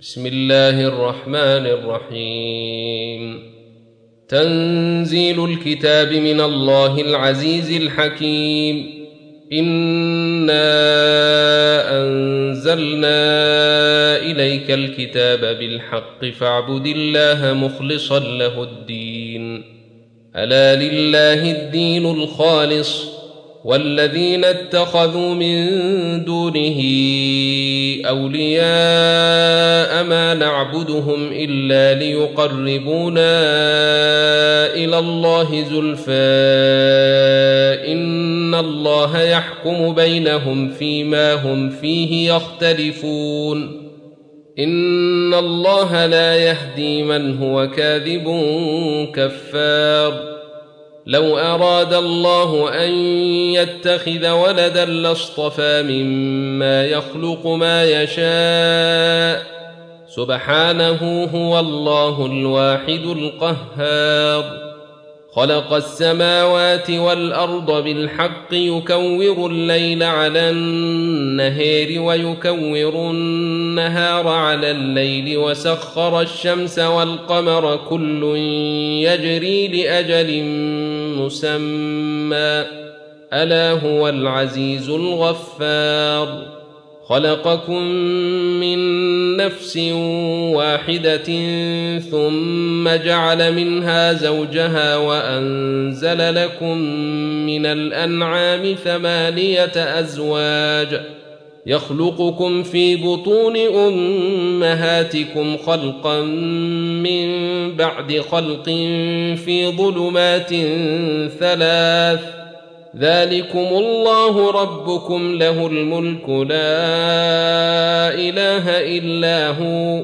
بسم الله الرحمن الرحيم. تنزيل الكتاب من الله العزيز الحكيم. إنا أنزلنا إليك الكتاب بالحق فاعبد الله مخلصا له الدين. ألا لله الدين الخالص والذين اتخذوا من دونه أولياء ما نعبدهم إلا ليقربونا إلى الله زلفى إن الله يحكم بينهم فيما هم فيه يختلفون. إن الله لا يهدي من هو كاذب كفار. لو أراد الله أن يتخذ ولدا لاصطفى مما يخلق ما يشاء سبحانه هو الله الواحد القهار. خلق السماوات والأرض بالحق يكور الليل على النهار ويكور النهار على الليل وسخر الشمس والقمر كل يجري لأجل مسمى ألا هو العزيز الغفار. خلقكم من نفس واحدة ثم جعل منها زوجها وأنزل لكم من الأنعام 8 أزواج يخلقكم في بطون أمهاتكم خلقا من بعد خلق في ظلمات 3 ذلكم الله ربكم له الملك لا إله إلا هو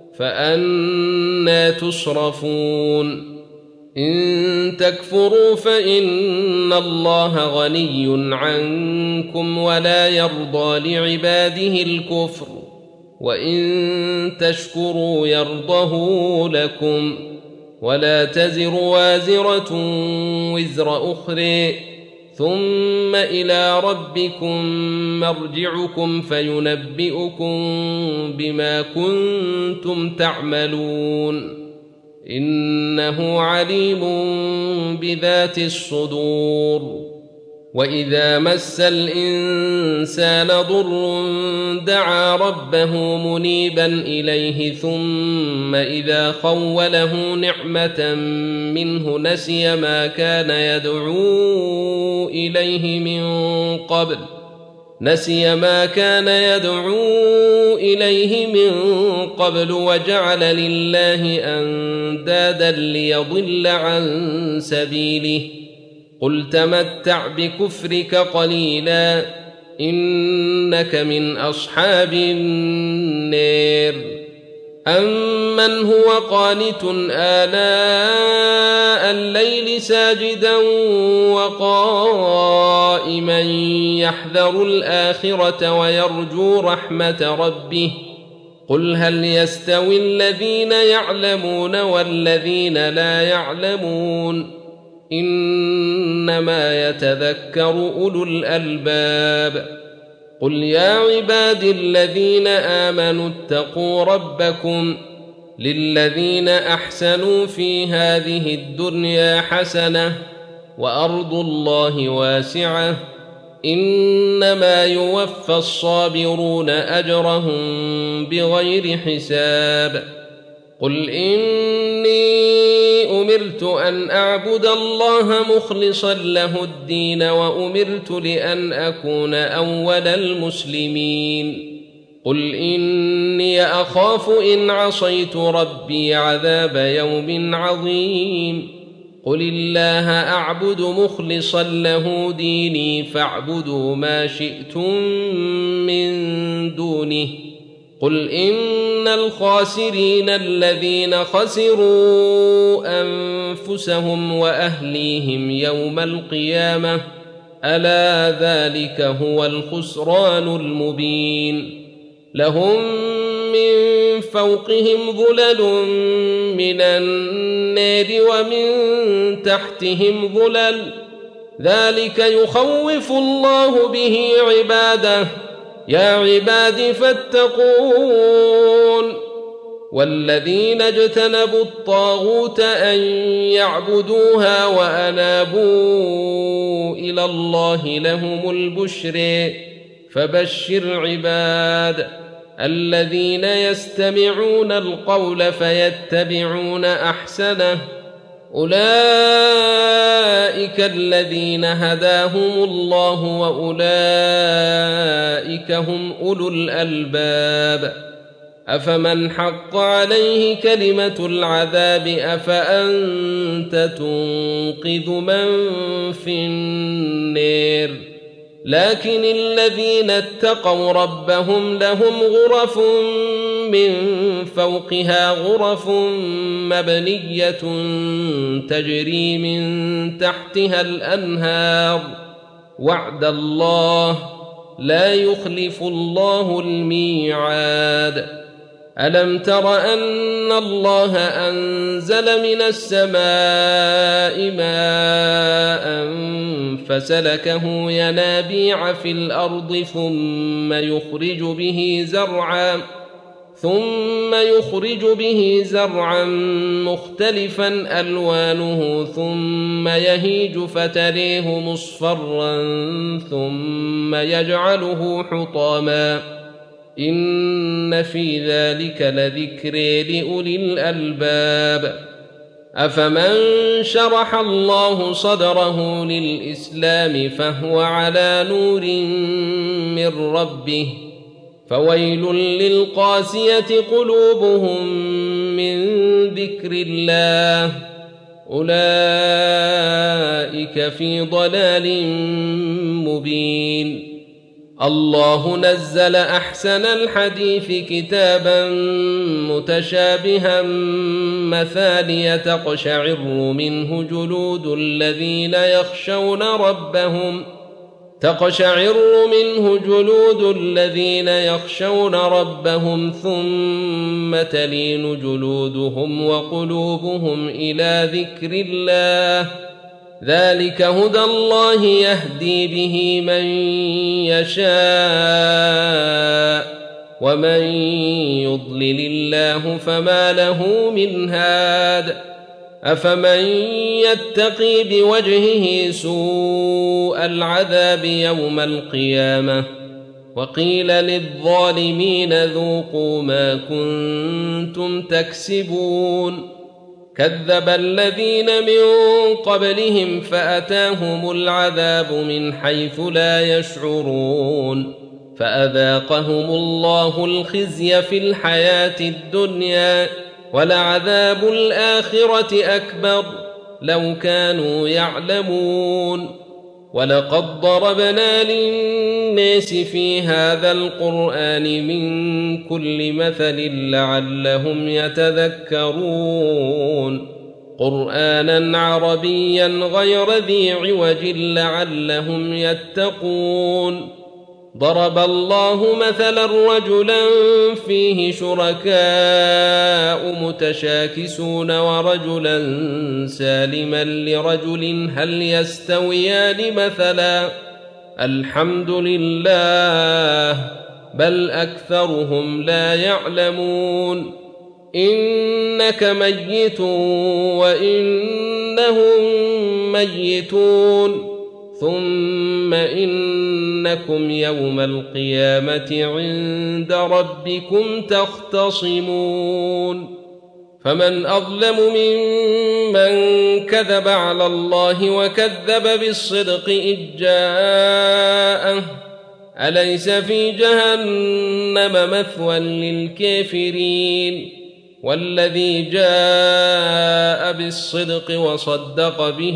فأنى تصرفون. إن تكفروا فإن الله غني عنكم ولا يرضى لعباده الكفر وإن تشكروا يرضه لكم ولا تزر وازرة وزر أخرى ثم إلى ربكم مرجعكم فينبئكم بما كنتم تعملون. إنه عليم بذات الصدور. وإذا مس الإنسان ضر دعا ربه منيبا إليه ثم إذا خوله نعمة منه نسي ما كان يدعو إليه من قبل وجعل لله أندادا ليضل عن سبيله. قل تمتع بكفرك قليلا إنك من أصحاب النار. أمن هو قانت آناء الليل ساجدا وقائما يحذر الآخرة ويرجو رحمة ربه قل هل يستوي الذين يعلمون والذين لا يعلمون إنما يتذكر أولو الألباب. قل يا عبادي الذين آمنوا اتقوا ربكم للذين أحسنوا في هذه الدنيا حسنة وأرض الله واسعة إنما يوفى الصابرون أجرهم بغير حساب. قل إني أمرت أن أعبد الله مخلصا له الدين وأمرت لأن أكون أول المسلمين. قل إني أخاف إن عصيت ربي عذاب يوم عظيم. قل الله أعبد مخلصا له ديني فاعبدوا ما شئتم من دونه. قل إن الخاسرين الذين خسروا أنفسهم وأهليهم يوم القيامة ألا ذلك هو الخسران المبين. لهم من فوقهم ظلل من النار ومن تحتهم ظلل ذلك يخوف الله به عباده يا عباد فاتقون والذين اجتنبوا الطاغوت أن يعبدوها وأنابوا إلى الله لهم البشر فبشر عباد الذين يستمعون القول فيتبعون أحسنه أولئك الذين هداهم الله وأولئك هم أولو الألباب أفمن حق عليه كلمة العذاب أفأنت تنقذ من في النار لكن الذين اتقوا ربهم لهم غرف من فوقها غرف مبنية تجري من تحتها الأنهار وعد الله لا يخلف الله الميعاد ألم تر أن الله أنزل من السماء ماء فسلكه ينابيع في الأرض ثم يخرج به زرعا مختلفا ألوانه ثم يهيج فتريه مصفرا ثم يجعله حطاما إن في ذلك لذكر لأولي الألباب أفمن شرح الله صدره للإسلام فهو على نور من ربه فويل للقاسية قلوبهم من ذكر الله أولئك في ضلال مبين الله نزل أحسن الحديث كتابا متشابها مثانية تقشعر منه جلود الذين يخشون ربهم ثم تلين جلودهم وقلوبهم إلى ذكر الله ذلك هدى الله يهدي به من يشاء ومن يضلل الله فما له من هاد أفمن يتقي بوجهه سوء العذاب يوم القيامة وقيل للظالمين ذوقوا ما كنتم تكسبون كذب الذين من قبلهم فأتاهم العذاب من حيث لا يشعرون فأذاقهم الله الخزي في الحياة الدنيا ولعذاب الآخرة أكبر لو كانوا يعلمون ولقد ضربنا للناس في هذا القرآن من كل مثل لعلهم يتذكرون قرآنا عربيا غير ذي عوج لعلهم يتقون ضرب الله مثلا رجلا فيه شركاء متشاكسون ورجلا سالما لرجل هل يستويان مثلا الحمد لله بل أكثرهم لا يعلمون إنك ميت وإنهم ميتون ثم إنكم يوم القيامة عند ربكم تختصمون فمن أظلم ممن كذب على الله وكذب بالصدق إذ جاءه أليس في جهنم مثوى للكافرين والذي جاء بالصدق وصدق به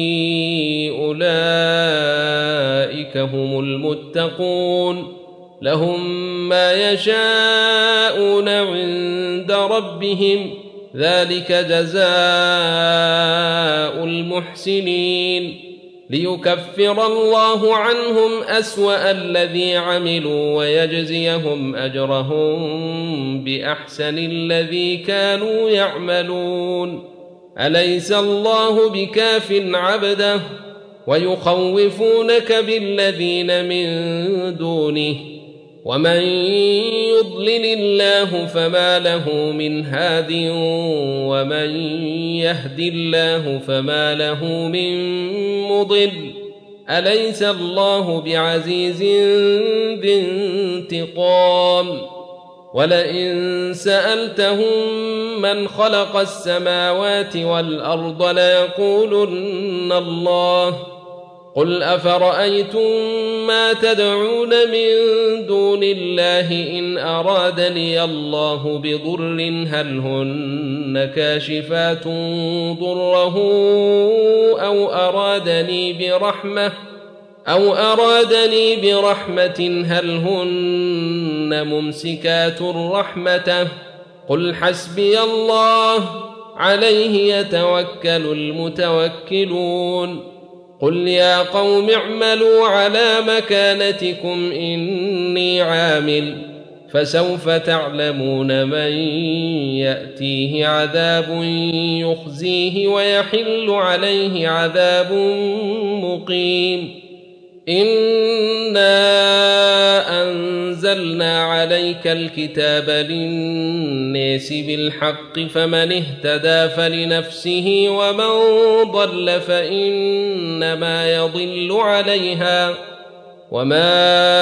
أولئك هم المتقون لهم ما يشاءون عند ربهم ذلك جزاء المحسنين ليكفر الله عنهم أسوأ الذي عملوا ويجزيهم أجرهم بأحسن الذي كانوا يعملون أليس الله بكاف عبده ويخوفونك بالذين من دونه ومن يضلل الله فما له من هاد ومن يهد الله فما له من مضل أليس الله بعزيز ذي انتقام ولئن سألتهم من خلق السماوات والأرض ليقولن الله قل أفرأيتم ما تدعون من دون الله إن أرادني الله بضر هل هن كاشفات ضره أو أرادني برحمة هل هن ممسكات رحمته قل حسبي الله عليه يتوكل المتوكلون قل يا قوم اعملوا على مكانتكم إني عامل فسوف تعلمون من يأتيه عذاب يخزيه ويحل عليه عذاب مقيم إنا أنزلنا عليك الكتاب للناس بالحق فمن اهتدى فلنفسه ومن ضل فإنما يضل عليها وما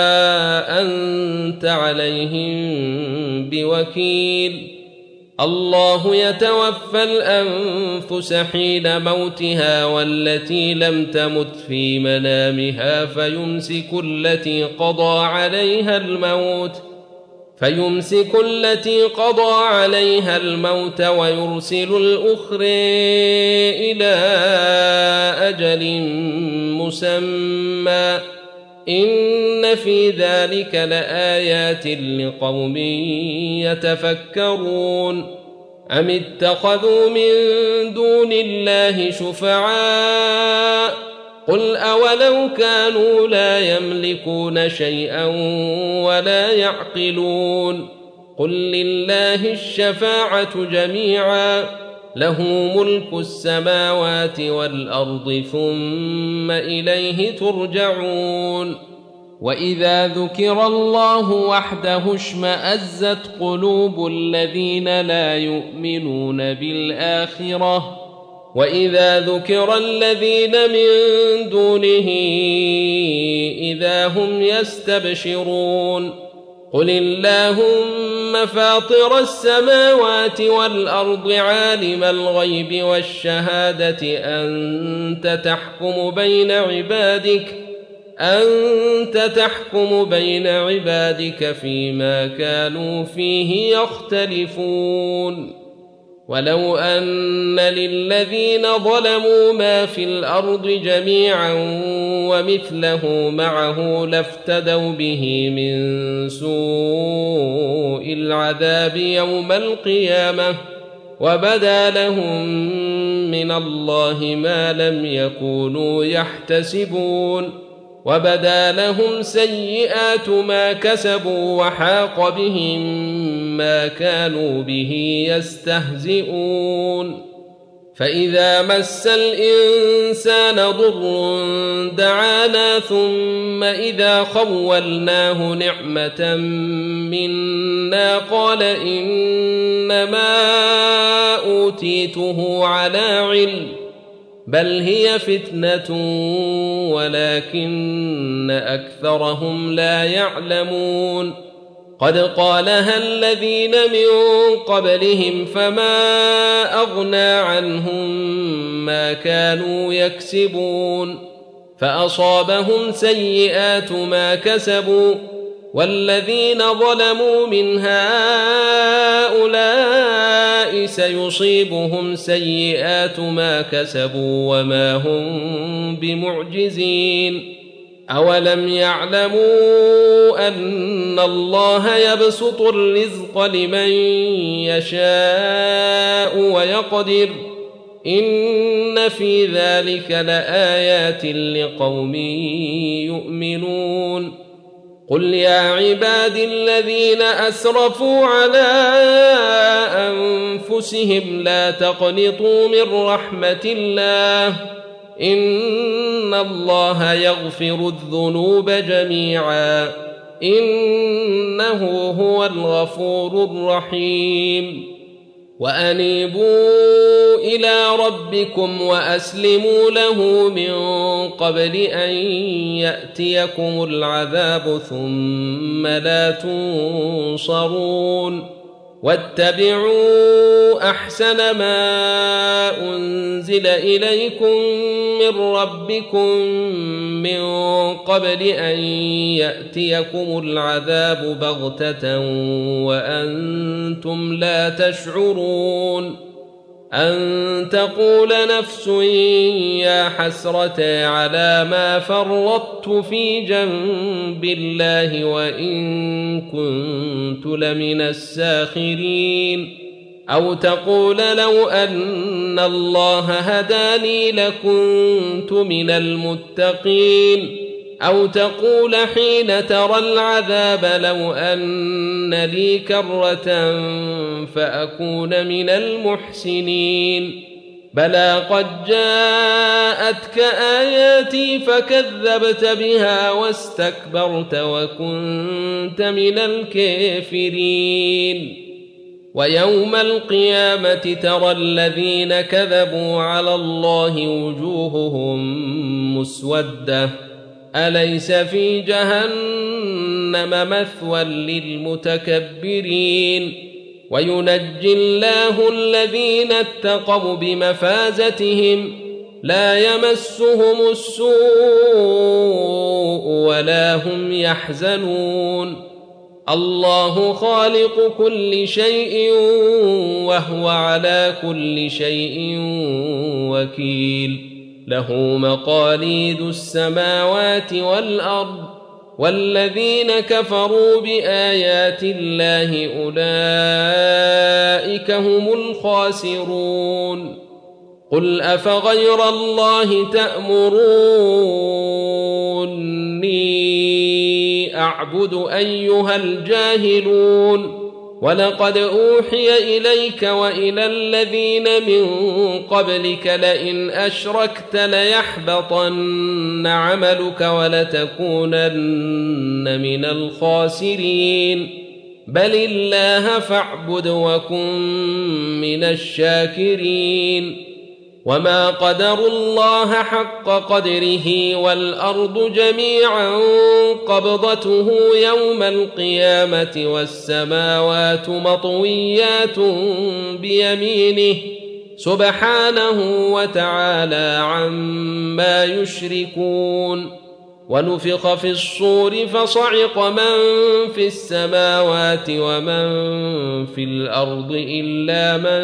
أنت عليهم بوكيل الله يتوفى الأنفس حين موتها والتي لم تمت في منامها فيمسك التي قضى عليها الموت ويرسل الأخرى إلى أجل مسمى إن في ذلك لآيات لقوم يتفكرون أم اتخذوا من دون الله شفعاء قل أولو كانوا لا يملكون شيئا ولا يعقلون قل لله الشفاعة جميعا له ملك السماوات والأرض ثم إليه ترجعون وإذا ذكر الله وحده اشمأزت قلوب الذين لا يؤمنون بالآخرة وإذا ذكر الذين من دونه إذا هم يستبشرون قل اللهم فاطر السماوات والأرض عالم الغيب والشهادة أنت تحكم بين عبادك فيما كانوا فيه يختلفون ولو أن للذين ظلموا ما في الأرض جميعا ومثله معه لافتدوا به من سوء العذاب يوم القيامة وبدا لهم من الله ما لم يكونوا يحتسبون وبدا لهم سيئات ما كسبوا وحاق بهم ما كانوا به يستهزئون فإذا مس الإنسان ضر دعانا ثم إذا خولناه نعمة منا قال إنما أوتيته على علم بل هي فتنة ولكن أكثرهم لا يعلمون قد قالها الذين من قبلهم فما أغنى عنهم ما كانوا يكسبون فأصابهم سيئات ما كسبوا والذين ظلموا من هؤلاء سيصيبهم سيئات ما كسبوا وما هم بمعجزين أولم يعلموا أن الله يبسط الرزق لمن يشاء ويقدر إن في ذلك لآيات لقوم يؤمنون قل يا عباد الذين أسرفوا على أنفسهم لا تقنطوا من رحمة الله إن الله يغفر الذنوب جميعا إنه هو الغفور الرحيم وأنيبوا إلى ربكم وأسلموا له من قبل أن يأتيكم العذاب ثم لا تنصرون واتبعوا أحسن ما أنزل إليكم من ربكم من قبل أن يأتيكم العذاب بغتة وأنتم لا تشعرون أن تقول نفس يا حسرة على ما فرطت في جنب الله وإن كنت لمن الساخرين أو تقول لو أن الله هداني لكنت من المتقين أو تقول حين ترى العذاب لو أن لي كرة فأكون من المحسنين بلى قد جاءتك آياتي فكذبت بها واستكبرت وكنت من الكافرين ويوم القيامة ترى الذين كذبوا على الله وجوههم مسودة أليس في جهنم مثوى للمتكبرين وينجي الله الذين اتقوا بمفازتهم لا يمسهم السوء ولا هم يحزنون الله خالق كل شيء وهو على كل شيء وكيل له مقاليد السماوات والأرض والذين كفروا بآيات الله أولئك هم الخاسرون قل أفغير الله تأمروني أعبد أيها الجاهلون ولقد أوحي إليك وإلى الذين من قبلك لئن أشركت ليحبطن عملك ولتكونن من الخاسرين بل الله فاعبد وكن من الشاكرين وما قدروا الله حق قدره والأرض جميعا قبضته يوم القيامة والسماوات مطويات بيمينه سبحانه وتعالى عما يشركون ونفخ في الصور فصعق من في السماوات ومن في الأرض إلا من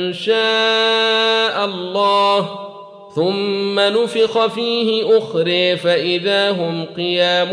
شاء الله ثم نفخ فيه أخرى فإذا هم قيام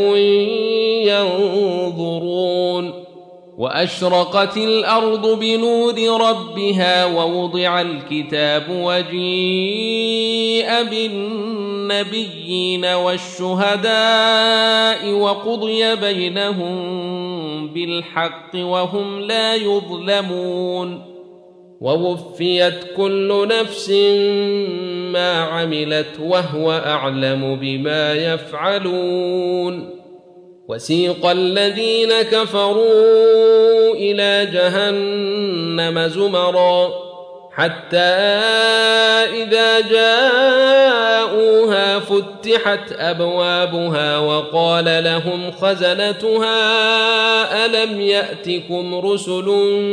ينظرون وأشرقت الأرض بنور ربها ووضع الكتاب وجيء بالنبيين والشهداء وقضي بينهم بالحق وهم لا يظلمون ووفيت كل نفس ما عملت وهو أعلم بما يفعلون وسيق الذين كفروا إلى جهنم زمرا حتى إذا جاءوها فتحت أبوابها وقال لهم خزنتها ألم يأتكم رسل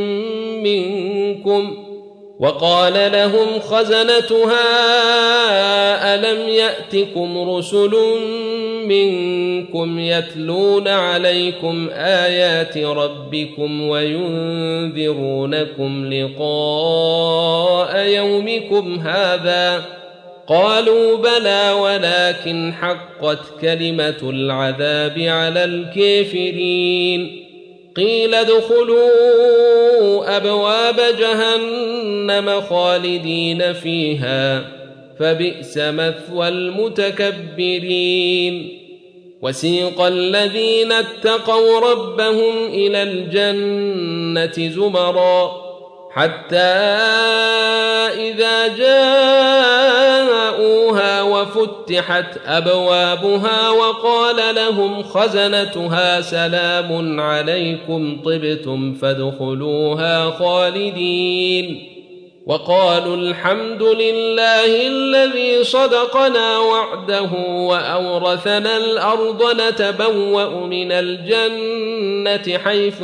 منكم يتلون عليكم آيات ربكم وينذرونكم لقاء يومكم هذا قالوا بلى ولكن حقت كلمة العذاب على الكافرين قيل ادخلوا أبواب جهنم خالدين فيها فبئس مثوى المتكبرين وسيق الذين اتقوا ربهم إلى الجنة زمرا حتى إذا جاءوا دخلوها وفتحت أبوابها وقال لهم خزنتها سلام عليكم طبتم فادخلوها خالدين وقالوا الحمد لله الذي صدقنا وعده وأورثنا الأرض نتبوأ من الجنة حيث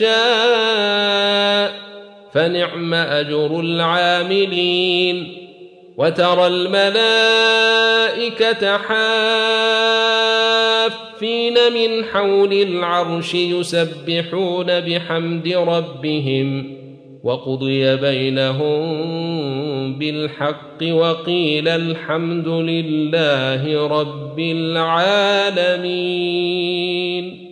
نشاء فنعم أجر العاملين وترى الملائكة حافين من حول العرش يسبحون بحمد ربهم وقضي بينهم بالحق وقيل الحمد لله رب العالمين.